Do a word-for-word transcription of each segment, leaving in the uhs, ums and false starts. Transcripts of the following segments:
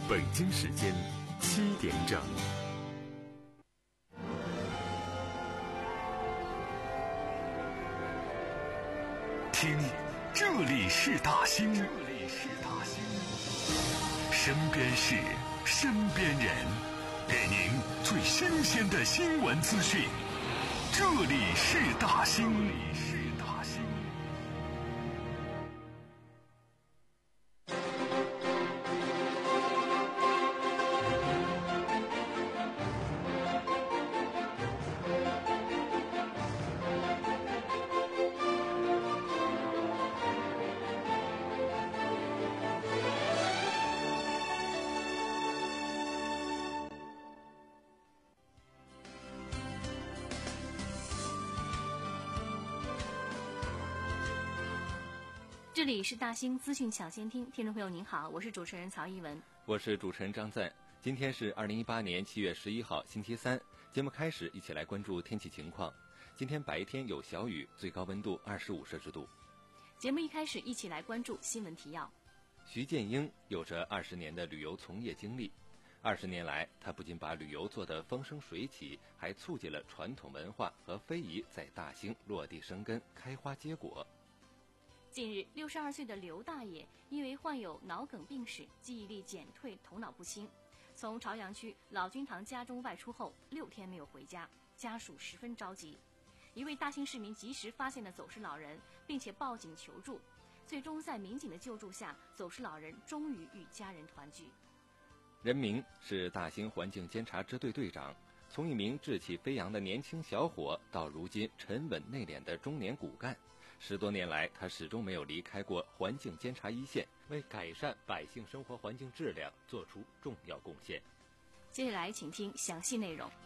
北京时间七点整。听，这里是大兴，这里是大兴，身边事，身边人，给您最新鲜的新闻资讯。这里是大兴，这里是大兴。 这里是大兴资讯抢先听，听众朋友您好，我是主持人曹一文， 我是主持人张赞。今天是二零一八年七月十一号星期三，节目开始一起来关注天气情况。今天白天有小雨，最高温度二十五摄氏度。 节目一开始一起来关注新闻提要。 徐建英有着二十年的旅游从业经历，二十年来他不仅把旅游做得风生水起，还促进了传统文化和非遗在大兴落地生根、开花结果。 近日，六十二岁的刘大爷因为患有脑梗病史，记忆力减退，头脑不清，从朝阳区老君堂家中外出后六天没有回家，家属十分着急。一位大兴市民及时发现了走失老人，并且报警求助，最终在民警的救助下，走失老人终于与家人团聚。 任明是大兴环境监察支队队长，从一名志气飞扬的年轻小伙到如今沉稳内敛的中年骨干，十多年来他始终没有离开过环境监察一线，为改善百姓生活环境质量做出重要贡献。 接下来请听详细内容。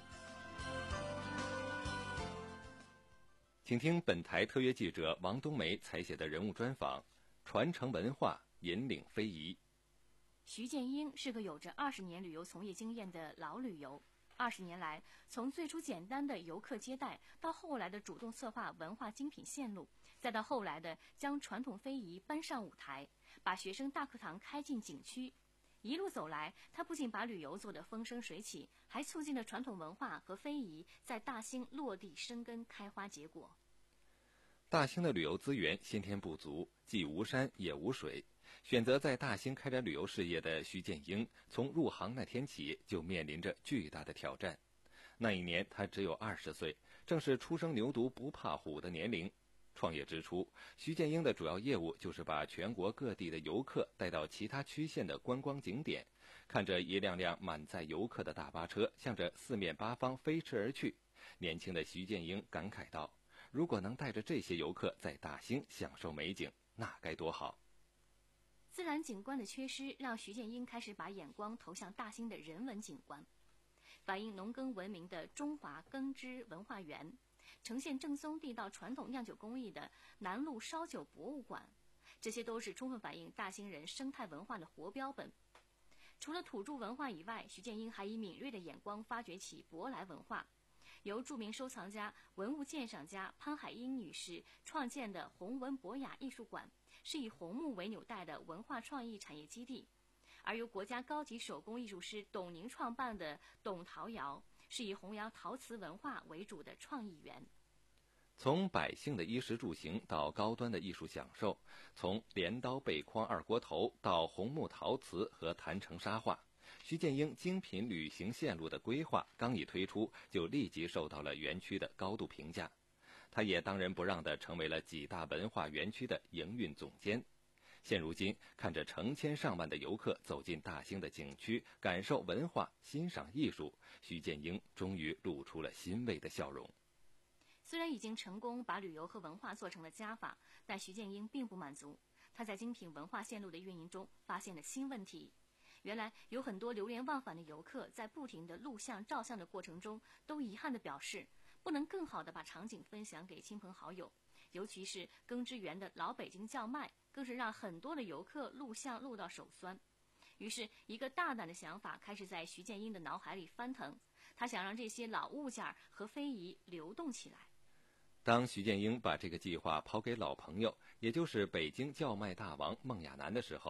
请听本台特约记者王冬梅采写的人物专访，传承文化，引领非遗。 徐建英是个有着二十年旅游从业经验的老旅游。二十年来，从最初简单的游客接待，到后来的主动策划文化精品线路，再到后来的将传统非遗搬上舞台，把学生大课堂开进景区。一路走来，他不仅把旅游做得风生水起，还促进了传统文化和非遗在大兴落地生根、开花结果。 大兴的旅游资源先天不足，既无山也无水。选择在大兴开展旅游事业的徐建英，从入行那天起就面临着巨大的挑战。那一年他只有二十岁，正是初生牛犊不怕虎的年龄。创业之初，徐建英的主要业务就是把全国各地的游客带到其他区县的观光景点，看着一辆辆满载游客的大巴车向着四面八方飞驰而去，年轻的徐建英感慨道：如果能带着这些游客在大兴享受美景，那该多好。 自然景观的缺失让徐建英开始把眼光投向大兴的人文景观，反映农耕文明的中华耕织文化园，呈现正宗地道传统酿酒工艺的南路烧酒博物馆，这些都是充分反映大兴人生态文化的活标本。除了土著文化以外，徐建英还以敏锐的眼光发掘起舶来文化，由著名收藏家、文物鉴赏家潘海英女士创建的弘文博雅艺术馆，是以红木为纽带的文化创意产业基地；而由国家高级手工艺术师董宁创办的董陶窑，是以弘扬陶瓷文化为主的创意园。 从百姓的衣食住行到高端的艺术享受，从镰刀背筐二锅头到红木陶瓷和坛城沙画，徐建英精品旅行线路的规划刚一推出，就立即受到了园区的高度评价。他也当仁不让地成为了几大文化园区的营运总监。现如今，看着成千上万的游客走进大兴的景区，感受文化，欣赏艺术，徐建英终于露出了欣慰的笑容。 虽然已经成功把旅游和文化做成了加法，但徐建英并不满足。他在精品文化线路的运营中发现了新问题。原来有很多流连忘返的游客在不停的录像照相的过程中，都遗憾地表示不能更好地把场景分享给亲朋好友，尤其是耕织园的老北京叫卖，更是让很多的游客录像录到手酸。于是一个大胆的想法开始在徐建英的脑海里翻腾，他想让这些老物件和非遗流动起来。 当徐建英把这个计划抛给老朋友，也就是北京叫卖大王孟亚楠的时候，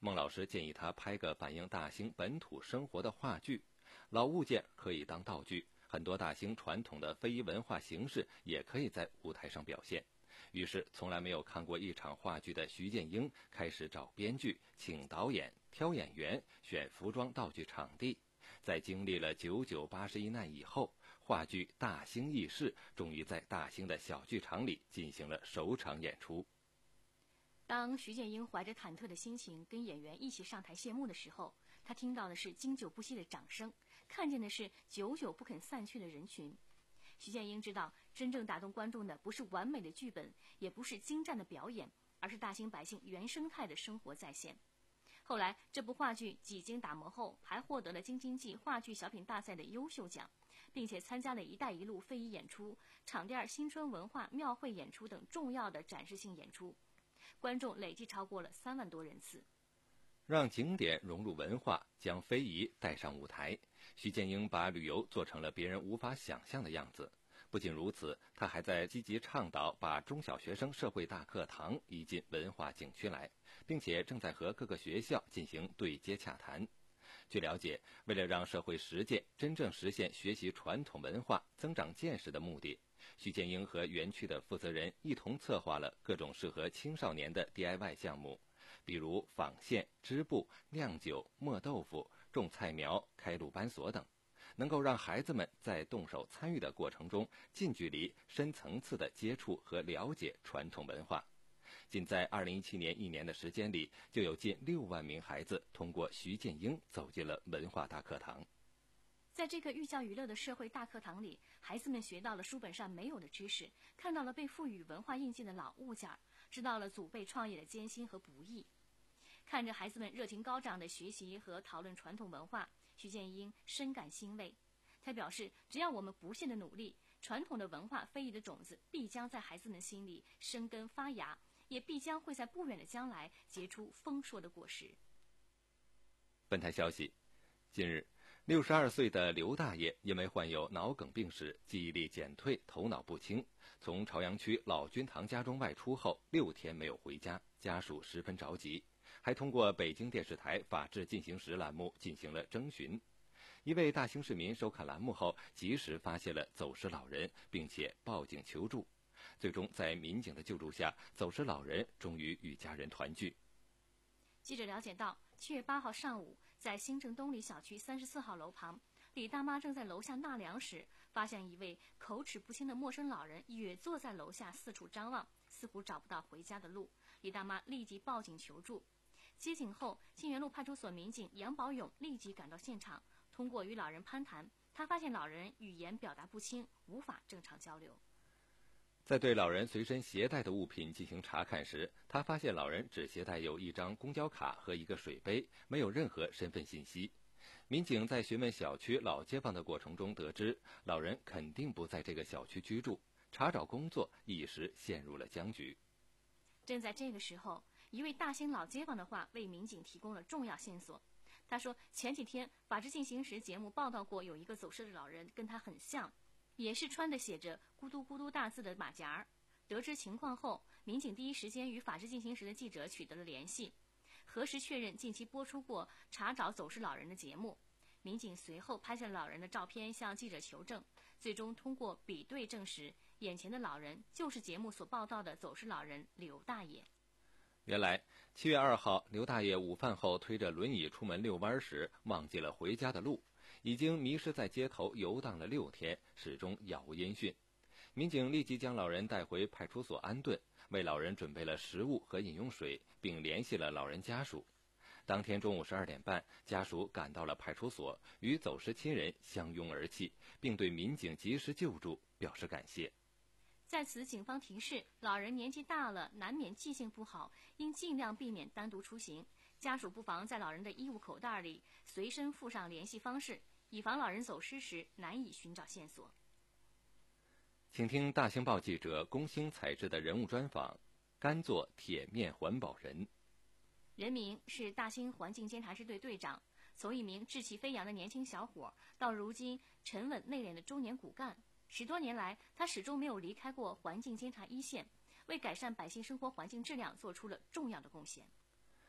孟老师建议他拍个反映大兴本土生活的话剧，老物件可以当道具，很多大兴传统的非遗文化形式也可以在舞台上表现。于是从来没有看过一场话剧的徐建英开始找编剧、请导演、挑演员、选服装道具场地。在经历了九九八十一难以后，话剧《大兴轶事》终于在大兴的小剧场里进行了首场演出。 当徐建英怀着忐忑的心情跟演员一起上台谢幕的时候，他听到的是经久不息的掌声，看见的是久久不肯散去的人群。徐建英知道，真正打动观众的不是完美的剧本，也不是精湛的表演，而是大兴百姓原生态的生活再现。后来，这部话剧几经打磨后，还获得了京津冀话剧小品大赛的优秀奖，并且参加了“一带一路”非遗演出、场店新春文化庙会演出等重要的展示性演出，观众累计超过了三万多人次。 让景点融入文化，将非遗带上舞台，徐建英把旅游做成了别人无法想象的样子。不仅如此，他还在积极倡导把中小学生社会大课堂移进文化景区来，并且正在和各个学校进行对接洽谈。据了解，为了让社会实践真正实现学习传统文化、增长见识的目的，徐建英和园区的负责人一同策划了各种适合青少年的 D I Y 项目，比如纺线、织布、酿酒、磨豆腐、种菜苗、开路班所等，能够让孩子们在动手参与的过程中，近距离、深层次的接触和了解传统文化。仅在二零一七年一年的时间里，就有近六万名孩子通过徐建英走进了文化大课堂。 在这个寓教于乐的社会大课堂里，孩子们学到了书本上没有的知识，看到了被赋予文化印记的老物件，知道了祖辈创业的艰辛和不易。看着孩子们热情高涨的学习和讨论传统文化，徐建英深感欣慰。他表示，只要我们不懈的努力，传统的文化非遗的种子必将在孩子们心里生根发芽，也必将会在不远的将来结出丰硕的果实。 本台消息，近日六十二岁的刘大爷因为患有脑梗病史，记忆力减退，头脑不清，从朝阳区老君堂家中外出后六天没有回家，家属十分着急，还通过北京电视台《法治进行时》栏目进行了征询。一位大兴市民收看栏目后，及时发现了走失老人，并且报警求助。最终在民警的救助下，走失老人终于与家人团聚。 记者了解到，七月八号上午，在新郑东里小区三十四号楼旁，李大妈正在楼下纳凉时，发现一位口齿不清的陌生老人也坐在楼下四处张望，似乎找不到回家的路。李大妈立即报警求助。接警后，金源路派出所民警杨宝勇立即赶到现场，通过与老人攀谈，他发现老人语言表达不清，无法正常交流。 在对老人随身携带的物品进行查看时，他发现老人只携带有一张公交卡和一个水杯，没有任何身份信息。民警在询问小区老街坊的过程中得知，老人肯定不在这个小区居住，查找工作一时陷入了僵局。 正在这个时候，一位大兴老街坊的话为民警提供了重要线索。他说，前几天《法制进行时》节目报道过，有一个走失的老人跟他很像，也是穿的写着咕嘟咕嘟大字的马甲儿。得知情况后，民警第一时间与《法制进行时》的记者取得了联系，核实确认近期播出过查找走失老人的节目。民警随后拍下了老人的照片向记者求证，最终通过比对证实，眼前的老人就是节目所报道的走失老人刘大爷。 原来七月二号，刘大爷午饭后推着轮椅出门遛弯时，忘记了回家的路，已经迷失在街头游荡了六天，始终杳无音讯。民警立即将老人带回派出所安顿，为老人准备了食物和饮用水，并联系了老人家属。当天中午十二点半，家属赶到了派出所，与走失亲人相拥而泣，并对民警及时救助表示感谢。 在此，警方提示，老人年纪大了，难免记性不好，应尽量避免单独出行。家属不妨在老人的衣物口袋里随身附上联系方式，以防老人走失时难以寻找线索。 请听大兴报记者龚兴采制的人物专访：甘做铁面环保人。 任明是大兴环境监察支队队长，从一名志气飞扬的年轻小伙到如今沉稳内敛的中年骨干。十多年来，他始终没有离开过环境监察一线，为改善百姓生活环境质量做出了重要的贡献。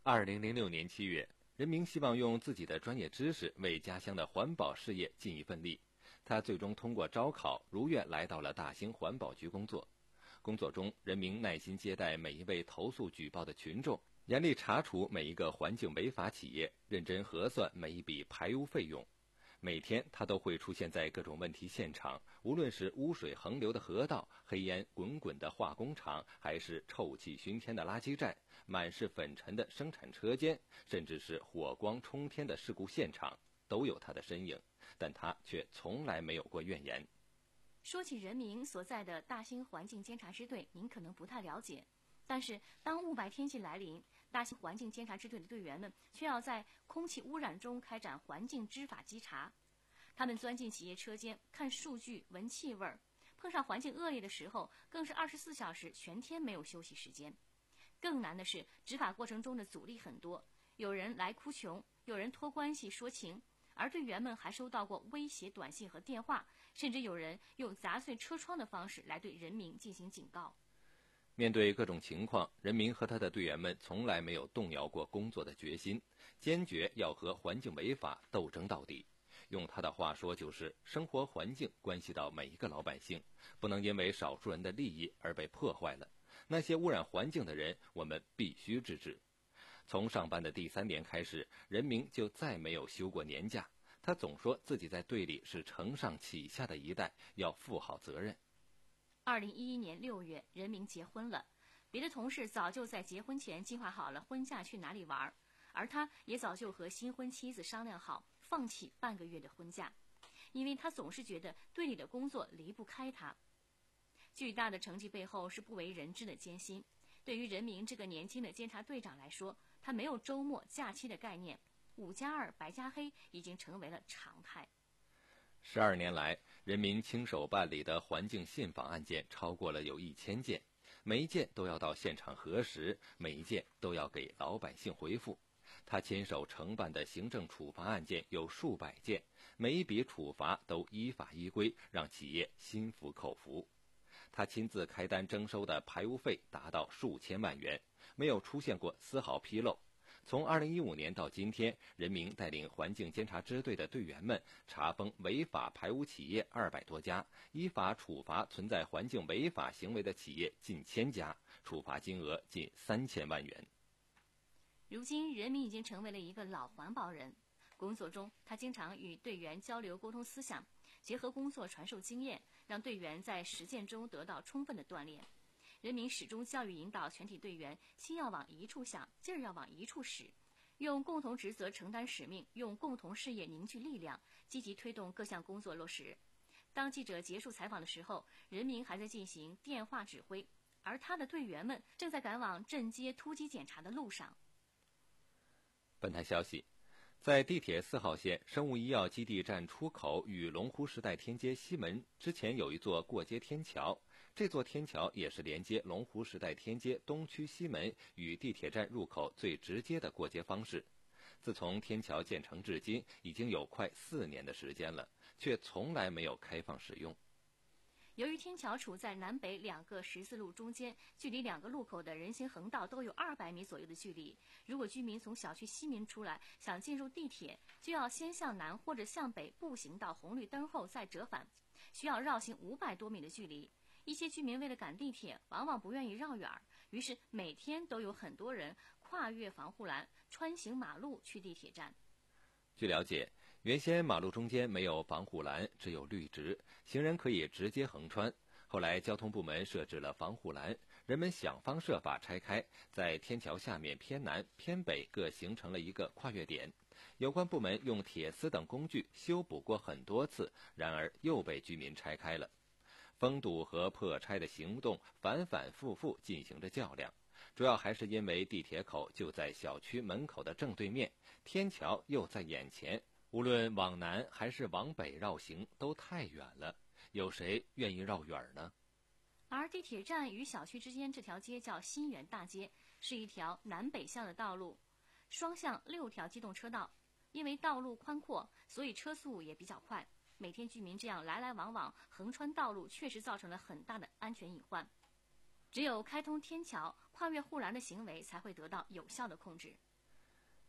二零零六年七月，任明希望用自己的专业知识为家乡的环保事业尽一份力。他最终通过招考，如愿来到了大兴环保局工作。工作中，任明耐心接待每一位投诉举报的群众，严厉查处每一个环境违法企业，认真核算每一笔排污费用。每天他都会出现在各种问题现场，无论是污水横流的河道、黑烟滚滚的化工厂，还是臭气熏天的垃圾站、满是粉尘的生产车间，甚至是火光冲天的事故现场，都有他的身影，但他却从来没有过怨言。 说起任明所在的大兴环境监察支队，您可能不太了解，但是当雾霾天气来临，大兴环境监察支队的队员们却要在空气污染中开展环境知法稽查。他们钻进企业车间，看数据、闻气味，碰上环境恶劣的时候，更是二十四小时全天没有休息时间。更难的是，执法过程中的阻力很多，有人来哭穷，有人托关系说情，而队员们还收到过威胁短信和电话，甚至有人用砸碎车窗的方式来对任明进行警告。 面对各种情况，任明和他的队员们从来没有动摇过工作的决心，坚决要和环境违法斗争到底。用他的话说，就是生活环境关系到每一个老百姓，不能因为少数人的利益而被破坏了。那些污染环境的人，我们必须制止。从上班的第三年开始，任明就再没有休过年假。他总说自己在队里是承上启下的一代，要负好责任。 二零一一年六月，任明结婚了。别的同事早就在结婚前计划好了婚假去哪里玩，而他也早就和新婚妻子商量好，放弃半个月的婚假，因为他总是觉得队里的工作离不开他。巨大的成绩背后是不为人知的艰辛。对于任明这个年轻的监察队长来说，他没有周末假期的概念，五加二白加黑已经成为了常态。 十二年来，任明亲手办理的环境信访案件超过了有一千件，每一件都要到现场核实，每一件都要给老百姓回复。他亲手承办的行政处罚案件有数百件，每一笔处罚都依法依规，让企业心服口服。他亲自开单征收的排污费达到数千万元，没有出现过丝毫纰漏。从二零一五年到今天，任明带领环境监察支队的队员们查封违法排污企业二百多家，依法处罚存在环境违法行为的企业近千家，处罚金额近三千万元。 如今，任明已经成为了一个老环保人。工作中，他经常与队员交流沟通思想，结合工作传授经验，让队员在实践中得到充分的锻炼。任明始终教育引导全体队员，心要往一处想，劲儿要往一处使，用共同职责承担使命，用共同事业凝聚力量，积极推动各项工作落实。当记者结束采访的时候，任明还在进行电话指挥，而他的队员们正在赶往镇街突击检查的路上。 本台消息，在地铁四号线生物医药基地站出口与龙湖时代天街西门之前有一座过街天桥，这座天桥也是连接龙湖时代天街东区西门与地铁站入口最直接的过街方式。自从天桥建成至今，已经有快四年的时间了，却从来没有开放使用。 由于天桥处在南北两个十字路中间，距离两个路口的人行横道都有二百米左右的距离。如果居民从小区西门出来，想进入地铁，就要先向南或者向北步行到红绿灯后再折返，需要绕行五百多米的距离。一些居民为了赶地铁，往往不愿意绕远，于是每天都有很多人跨越防护栏，穿行马路去地铁站。 据了解，原先马路中间没有防护栏，只有绿植，行人可以直接横穿。后来交通部门设置了防护栏，人们想方设法拆开，在天桥下面偏南、偏北各形成了一个跨越点。有关部门用铁丝等工具修补过很多次，然而又被居民拆开了。封堵和破拆的行动反反复复进行着较量，主要还是因为地铁口就在小区门口的正对面，天桥又在眼前，无论往南还是往北绕行都太远了，有谁愿意绕远呢？ 而地铁站与小区之间这条街叫新源大街，是一条南北向的道路，双向六条机动车道。因为道路宽阔，所以车速也比较快。每天居民这样来来往往横穿道路，确实造成了很大的安全隐患。只有开通天桥，跨越护栏的行为才会得到有效的控制。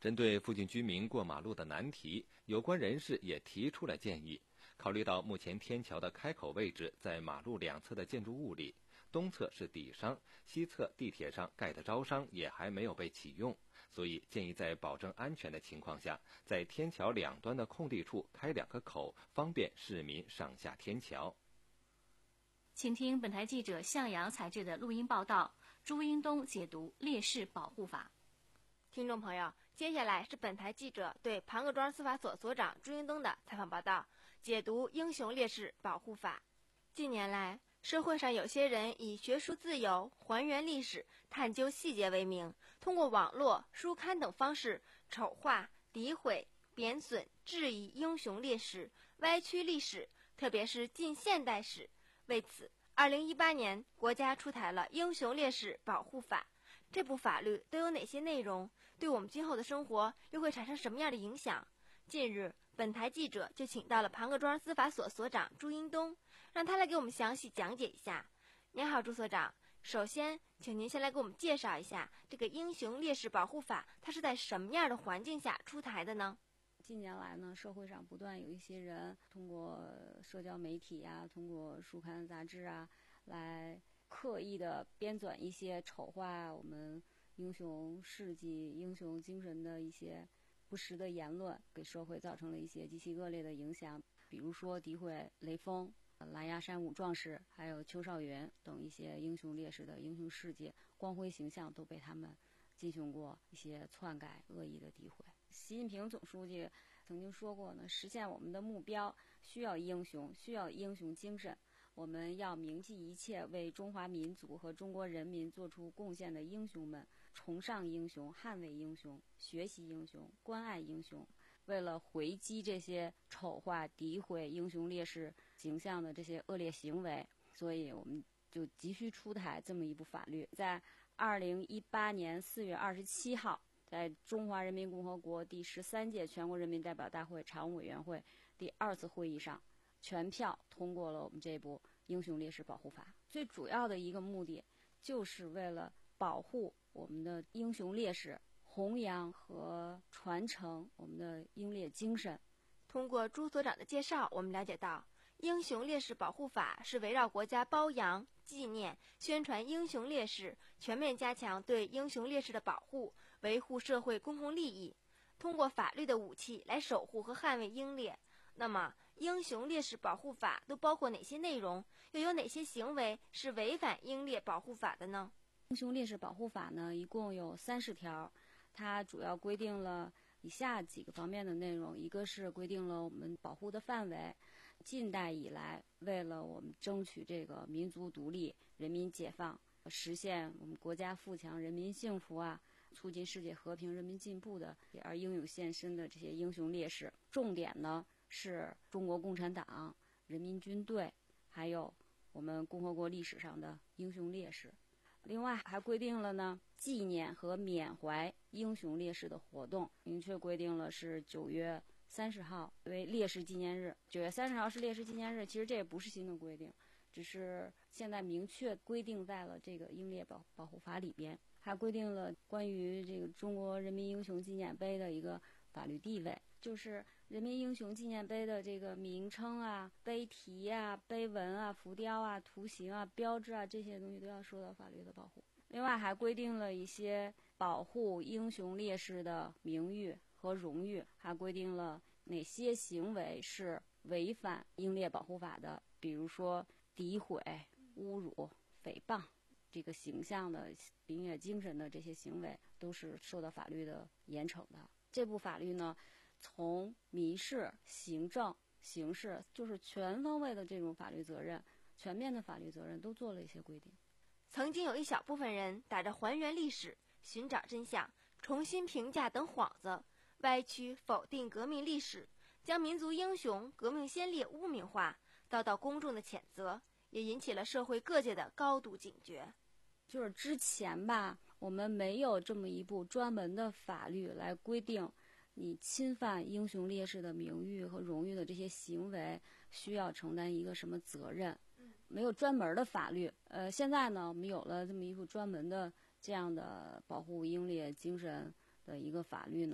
针对附近居民过马路的难题，有关人士也提出了建议。考虑到目前天桥的开口位置在马路两侧的建筑物里，东侧是底商，西侧地铁上盖的招商也还没有被启用，所以建议在保证安全的情况下，在天桥两端的空地处开两个口，方便市民上下天桥。 请听本台记者向阳采制的录音报道，朱英东解读烈士保护法。 听众朋友，接下来是本台记者对庞各庄司法所所长朱英东的采访报道，解读英雄烈士保护法。近年来，社会上有些人以学术自由、还原历史、探究细节为名，通过网络、书刊等方式丑化、诋毁、贬损、质疑英雄烈士，歪曲历史，特别是近现代史。为此，二零一八年国家出台了《英雄烈士保护法》。这部法律都有哪些内容？对我们今后的生活又会产生什么样的影响？近日，本台记者就请到了庞各庄司法所所长朱英东，让他来给我们详细讲解一下。您好，朱所长。首先，请您先来给我们介绍一下这个《英雄烈士保护法》，它是在什么样的环境下出台的呢？ 近年来呢，社会上不断有一些人通过社交媒体啊，通过书刊杂志啊，来刻意的编纂一些丑化我们英雄事迹、英雄精神的一些不实的言论，给社会造成了一些极其恶劣的影响。比如说诋毁雷锋、狼牙山五壮士，还有邱少云等一些英雄烈士的英雄事迹、光辉形象都被他们进行过一些篡改、恶意的诋毁。习近平总书记曾经说过呢，实现我们的目标需要英雄，需要英雄精神。我们要铭记一切为中华民族和中国人民做出贡献的英雄们，崇尚英雄，捍卫英雄，学习英雄，关爱英雄。为了回击这些丑化、诋毁英雄烈士形象的这些恶劣行为，所以我们就急需出台这么一部法律。在二零一八年四月二十七号，在中华人民共和国第十三届全国人民代表大会常务委员会第二次会议上，全票通过了我们这部英雄烈士保护法。最主要的一个目的就是为了保护我们的英雄烈士，弘扬和传承我们的英烈精神。 通过朱所长的介绍，我们了解到英雄烈士保护法是围绕国家褒扬、纪念、宣传英雄烈士，全面加强对英雄烈士的保护，维护社会公共利益，通过法律的武器来守护和捍卫英烈。那么英雄烈士保护法都包括哪些内容？又有哪些行为是违反英烈保护法的呢？ 英雄烈士保护法呢，一共有三十条，它主要规定了以下几个方面的内容。一个是规定了我们保护的范围，近代以来，为了我们争取这个民族独立、人民解放，实现我们国家富强、人民幸福啊，促进世界和平、人民进步的而英勇献身的这些英雄烈士，重点呢是中国共产党、人民军队，还有我们共和国历史上的英雄烈士。另外还规定了呢，纪念和缅怀英雄烈士的活动，明确规定了是九月三十号为烈士纪念日。九月三十号是烈士纪念日，其实这也不是新的规定，只是现在明确规定在了这个英烈保保护法里边，还规定了关于这个中国人民英雄纪念碑的一个法律地位，就是人民英雄纪念碑的这个名称啊、碑题啊、碑文啊、浮雕啊、图形啊、标志啊，这些东西都要受到法律的保护。另外还规定了一些保护英雄烈士的名誉和荣誉，还规定了哪些行为是违反英烈保护法的，比如说诋毁、侮辱、诽谤这个形象的、英烈精神的这些行为，都是受到法律的严惩的。这部法律呢，从民事、行政、刑事，就是全方位的这种法律责任、全面的法律责任都做了一些规定。 曾经有一小部分人打着还原历史、寻找真相、重新评价等幌子，歪曲否定革命历史，将民族英雄、革命先烈污名化，遭到公众的谴责，也引起了社会各界的高度警觉。 就是之前吧，我们没有这么一部专门的法律来规定你侵犯英雄烈士的名誉和荣誉的这些行为需要承担一个什么责任，没有专门的法律。呃，现在呢，我们有了这么一部专门的这样的保护英烈精神的一个法律呢，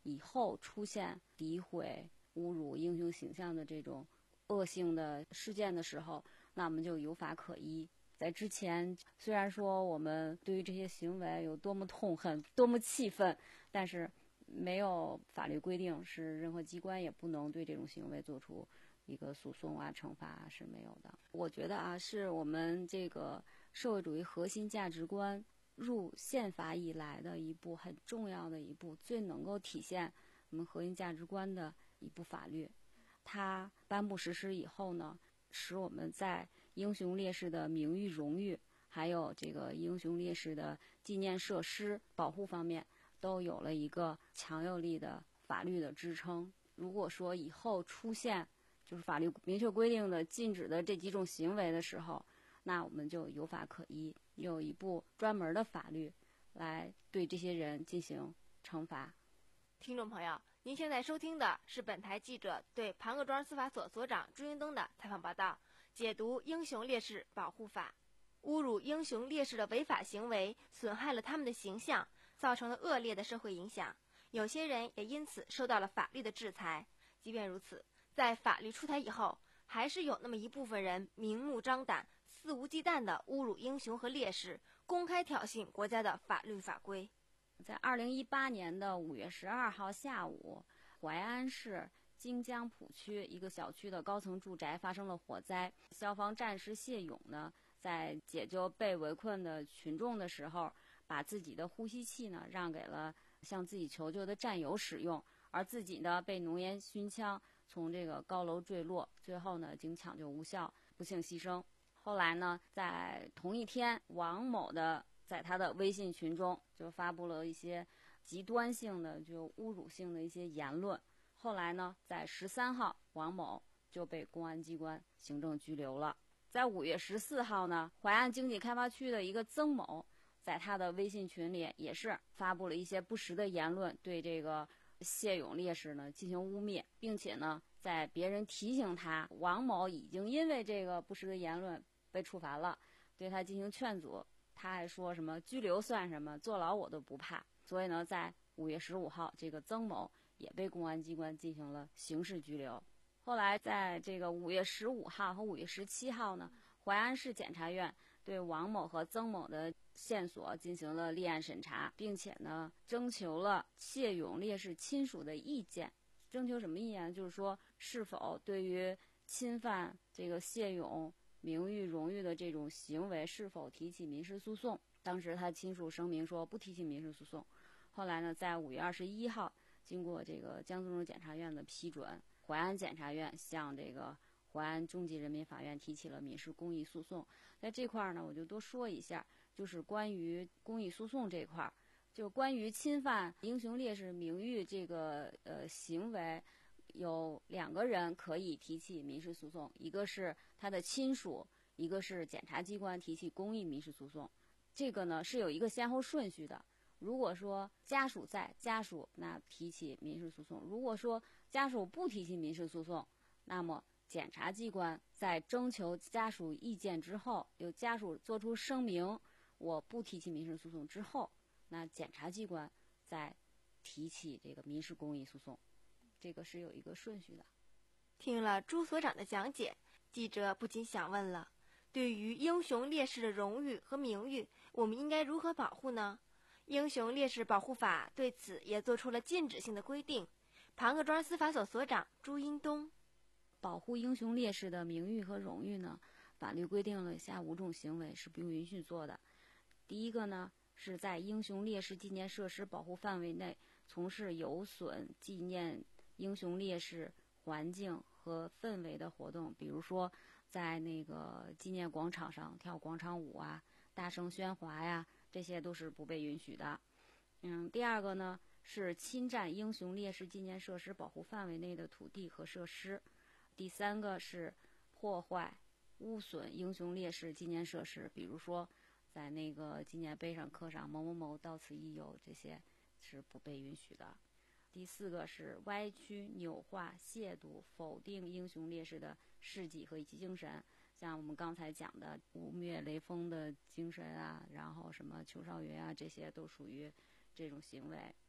以后出现诋毁、侮辱英雄形象的这种恶性的事件的时候，那我们就有法可依。在之前，虽然说我们对于这些行为有多么痛恨、多么气愤，但是没有法律规定，是任何机关也不能对这种行为做出一个诉讼啊、惩罚啊，是没有的。我觉得啊，是我们这个社会主义核心价值观入宪法以来的一部很重要的一部，最能够体现我们核心价值观的一部法律。它颁布实施以后呢，使我们在英雄烈士的名誉荣誉，还有这个英雄烈士的纪念设施保护方面，都有了一个强有力的法律的支撑。如果说以后出现就是法律明确规定的禁止的这几种行为的时候，那我们就有法可依，有一部专门的法律来对这些人进行惩罚。 听众朋友，您现在收听的是本台记者对庞各庄司法所所长朱英东的采访报道，解读《英雄烈士保护法》。侮辱英雄烈士的违法行为损害了他们的形象，造成了恶劣的社会影响，有些人也因此受到了法律的制裁。即便如此，在法律出台以后，还是有那么一部分人明目张胆、肆无忌惮地侮辱英雄和烈士，公开挑衅国家的法律法规。 在二零一八年的五月十二号下午，淮安市金江浦区一个小区的高层住宅发生了火灾。消防战士谢勇呢，在解救被围困的群众的时候，把自己的呼吸器呢让给了向自己求救的战友使用，而自己呢被浓烟熏枪，从这个高楼坠落，最后呢经抢救无效，不幸牺牲。后来呢，在同一天，王某的在他的微信群中就发布了一些极端性的、就侮辱性的一些言论。后来呢，在十三号，王某就被公安机关行政拘留了。在五月十四号呢，淮安经济开发区的一个曾某，在他的微信群里也是发布了一些不实的言论，对这个谢勇烈士呢进行污蔑，并且呢，在别人提醒他王某已经因为这个不实的言论被处罚了，对他进行劝阻，他还说什么拘留算什么，坐牢我都不怕。所以呢，在五月十五号，这个曾某也被公安机关进行了刑事拘留。后来在这个五月十五号和五月十七号呢，淮安市检察院对王某和曾某的线索进行了立案审查，并且呢征求了谢勇烈士亲属的意见。征求什么意见？就是说是否对于侵犯这个谢勇名誉荣誉的这种行为是否提起民事诉讼。当时他亲属声明说不提起民事诉讼。后来呢，在五月二十一号，经过这个江苏省检察院的批准，淮安检察院向这个淮安中级人民法院提起了民事公益诉讼。在这块呢，我就多说一下，就是关于公益诉讼这块，就关于侵犯英雄烈士名誉这个呃行为，有两个人可以提起民事诉讼，一个是他的亲属，一个是检察机关提起公益民事诉讼。这个呢是有一个先后顺序的。如果说家属在，家属那提起民事诉讼；如果说家属不提起民事诉讼，那么检察机关在征求家属意见之后，由家属做出声明，我不提起民事诉讼之后，那检察机关再提起这个民事公益诉讼，这个是有一个顺序的。 听了朱所长的讲解，记者不禁想问了：对于英雄烈士的荣誉和名誉，我们应该如何保护呢？英雄烈士保护法对此也做出了禁止性的规定。庞各庄司法所所长朱英东： 保护英雄烈士的名誉和荣誉呢，法律规定了以下五种行为是不允许做的。第一个呢，是在英雄烈士纪念设施保护范围内从事有损纪念英雄烈士环境和氛围的活动，比如说在那个纪念广场上跳广场舞啊，大声喧哗呀，这些都是不被允许的。嗯，第二个呢，是侵占英雄烈士纪念设施保护范围内的土地和设施。第三个是破坏、污损英雄烈士纪念设施，比如说在那个纪念碑上刻上某某某到此一游，这些是不被允许的。第四个是歪曲、扭化、亵渎、否定英雄烈士的事迹和精神，像我们刚才讲的污蔑雷锋的精神啊，然后什么邱少云啊，这些都属于这种行为。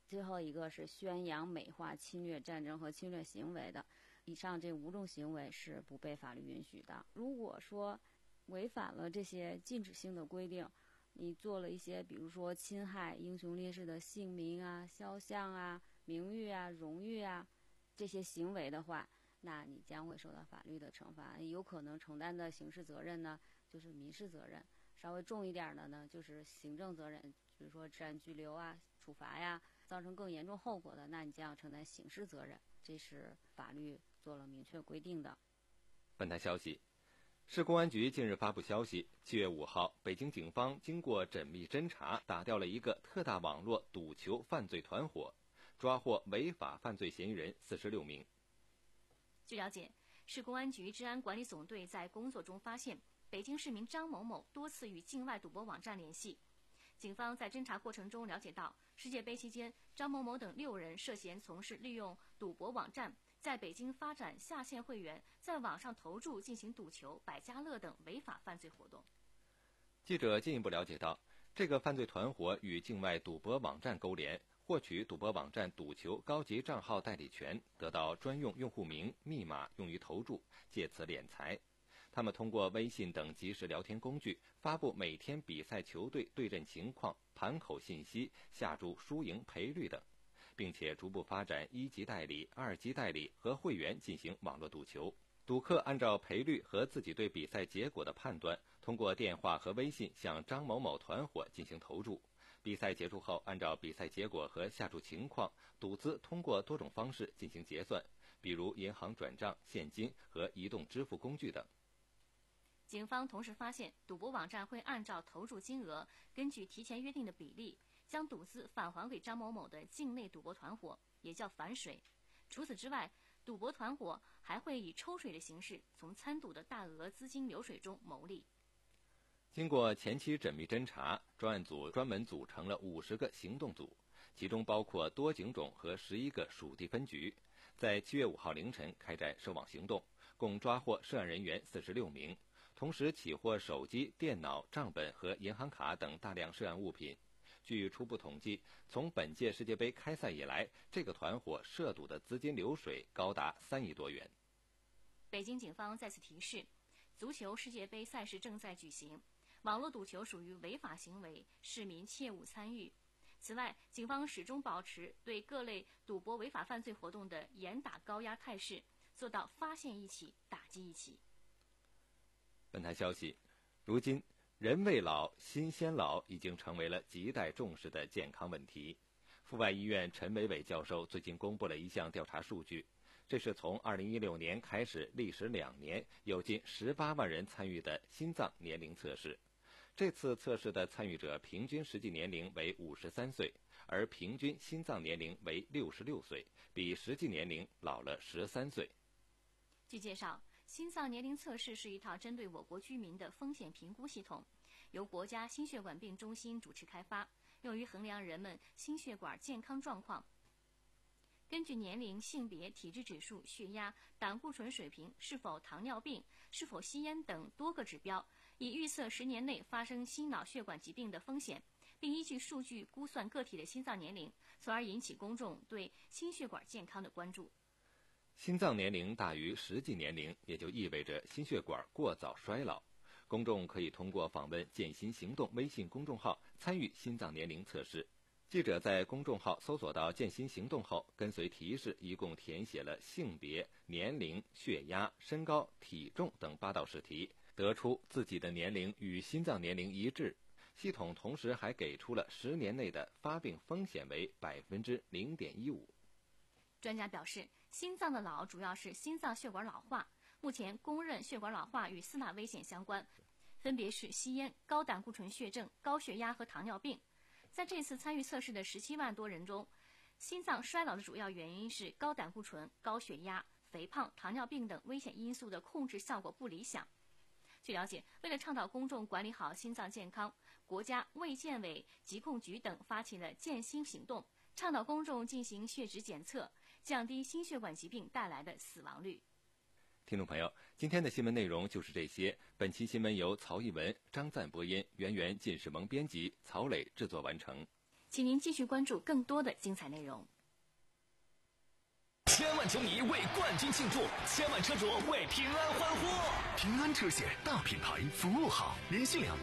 最后一个是宣扬美化侵略战争和侵略行为的，以上这五种行为是不被法律允许的。如果说违反了这些禁止性的规定，你做了一些比如说侵害英雄烈士的姓名啊、肖像啊、名誉啊、荣誉啊这些行为的话，那你将会受到法律的惩罚，有可能承担的刑事责任呢就是民事责任，稍微重一点的呢就是行政责任，比如说治安拘留啊、处罚呀，造成更严重后果的，那你将要承担刑事责任，这是法律做了明确规定的。 本台消息，市公安局近日发布消息，七月五号，北京警方经过缜密侦查，打掉了一个特大网络赌球犯罪团伙，抓获违法犯罪嫌疑人四十六名。 据了解，市公安局治安管理总队在工作中发现，北京市民张某某多次与境外赌博网站联系。警方在侦查过程中了解到，世界杯期间，张某某等六人涉嫌从事利用赌博网站在北京发展下线会员在网上投注进行赌球、百家乐等违法犯罪活动。 记者进一步了解到，这个犯罪团伙与境外赌博网站勾连，获取赌博网站赌球高级账号代理权，得到专用用户名、密码用于投注，借此敛财。他们通过微信等即时聊天工具，发布每天比赛球队对阵情况、盘口信息、下注输赢赔率等，并且逐步发展一级代理、二级代理和会员进行网络赌球。赌客按照赔率和自己对比赛结果的判断，通过电话和微信向张某某团伙进行投注。比赛结束后，按照比赛结果和下注情况，赌资通过多种方式进行结算，比如银行转账、现金和移动支付工具等。 警方同时发现，赌博网站会按照投注金额，根据提前约定的比例，将赌资返还给张某某的境内赌博团伙，也叫反水。除此之外，赌博团伙还会以抽水的形式从参赌的大额资金流水中牟利。 经过前期缜密侦查，专案组专门组成了五十个行动组，其中包括多警种和十一个属地分局，在七月五号凌晨开展收网行动，共抓获涉案人员四十六名。同时起获手机、电脑、账本和银行卡等大量涉案物品。据初步统计，从本届世界杯开赛以来，这个团伙涉赌的资金流水高达三亿多元。 北京警方再次提示，足球世界杯赛事正在举行，网络赌球属于违法行为，市民切勿参与。此外，警方始终保持对各类赌博违法犯罪活动的严打高压态势，做到发现一起，打击一起。 本台消息，如今人未老，心先老已经成为了亟待重视的健康问题。阜外医院陈伟伟教授最近公布了一项调查数据，这是从二零一六年开始，历时两年，有近十八万人参与的心脏年龄测试。这次测试的参与者平均实际年龄为五十三岁，而平均心脏年龄为六十六岁，比实际年龄老了十三岁。 据介绍，心脏年龄测试是一套针对我国居民的风险评估系统，由国家心血管病中心主持开发，用于衡量人们心血管健康状况。根据年龄、性别、体质指数、血压、胆固醇水平、是否糖尿病、是否吸烟等多个指标，以预测十年内发生心脑血管疾病的风险，并依据数据估算个体的心脏年龄，从而引起公众对心血管健康的关注。 心脏年龄大于实际年龄，也就意味着心血管过早衰老。公众可以通过访问健心行动微信公众号参与心脏年龄测试。记者在公众号搜索到健心行动后，跟随提示一共填写了性别、年龄、血压、身高、体重等八道试题，得出自己的年龄与心脏年龄一致。系统同时还给出了十年内的发病风险为百分之零点一五。 专家表示，心脏的老主要是心脏血管老化，目前公认血管老化与四大危险相关，分别是吸烟、高胆固醇血症、高血压和糖尿病。在这次参与测试的十七万多人中，心脏衰老的主要原因是高胆固醇、高血压、肥胖、糖尿病等危险因素的控制效果不理想。据了解，为了倡导公众管理好心脏健康，国家卫健委、疾控局等发起了健心行动，倡导公众进行血脂检测，降低心血管疾病带来的死亡率。 听众朋友，今天的新闻内容就是这些。本期新闻由曹艺文、张赞播音，圆圆、靳世萌编辑，曹磊制作完成。 请您继续关注更多的精彩内容。 千万球迷为冠军庆祝，千万车主为平安欢呼。 平安车险大品牌，服务好，联系两